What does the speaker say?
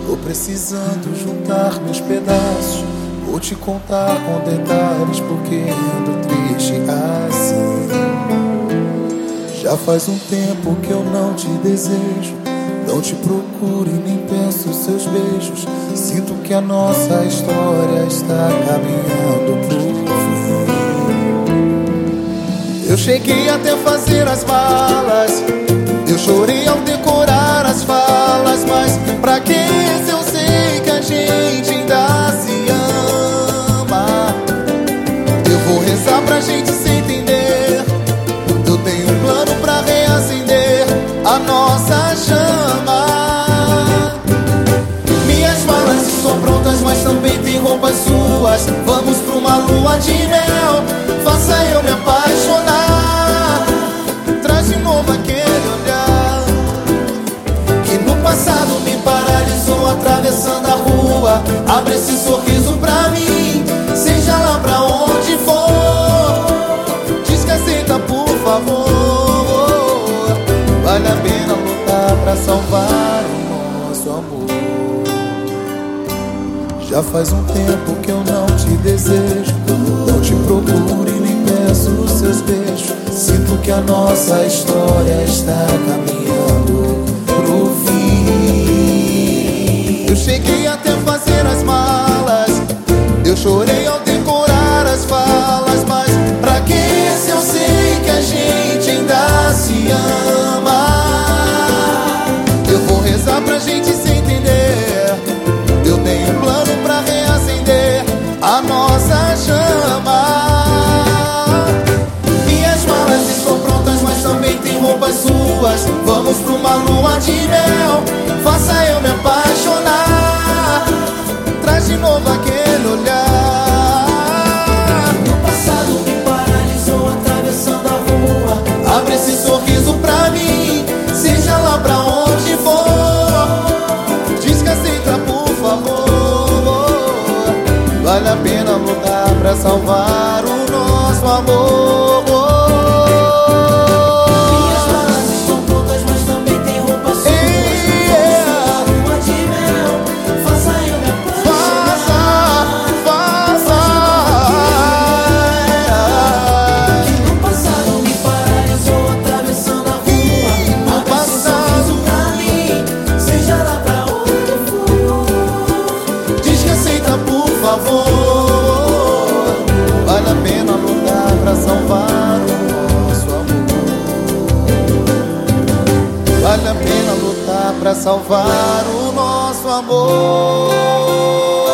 Tô precisando juntar meus pedaços. Vou te contar com detalhes porque ando triste assim. Já faz um tempo que eu não te desejo, não te procuro e nem peço seus beijos. Sinto que a nossa história está caminhando pro fim. Eu cheguei até fazer as malas, eu chorei ao decorar as falas. Mas pra que se eu sei que a gente ainda se ama? Eu vou rezar pra gente se entender. Eu tenho um plano pra reacender a nossa chama. Minhas malas estão prontas, mas também tem roupas suas. Vamos pra uma lua de mel, faça eu me apaixonar. Traz de novo aquele olhar que no passado me paralisou atravessando a rua. Abre esse sorriso pra mim, seja lá pra onde for. Diz que aceita, por favor. Vale a pena lutar pra salvar o nosso amor. Já faz um tempo que eu não te desejo, não te procuro e nem peço seus beijos. Sinto que a nossa história está caminhando pro fim. Eu cheguei até fazer as malas, eu chorei ao decorar as falas. Mas pra que se eu sei que a gente ainda se ama? Eu vou rezar pra gente se entender. Eu tenho um plano pra reacender a nossa chama. Minhas malas estão prontas, mas também tem roupas suas. Vamos pra uma lua de mel, faça eu me apaixonar. Traz de novo aquele olhar. No passado me paralisou atravessando a rua. Abre esse sorriso pra mim, seja lá pra onde for. Diz que aceita, por favor. Vale a pena lutar pra salvar o nosso amor. Minhas malas estão prontas, mas também tem roupas suas. Vamos pra lua de mel, faça eu me apaixonar. Que no passado me paralisou atravessando a rua. Abre esse sorriso pra mim, seja lá pra onde for. Diz que aceita, por favor. Vale a pena lutar pra salvar o nosso amor. Vale a pena lutar pra salvar o nosso amor.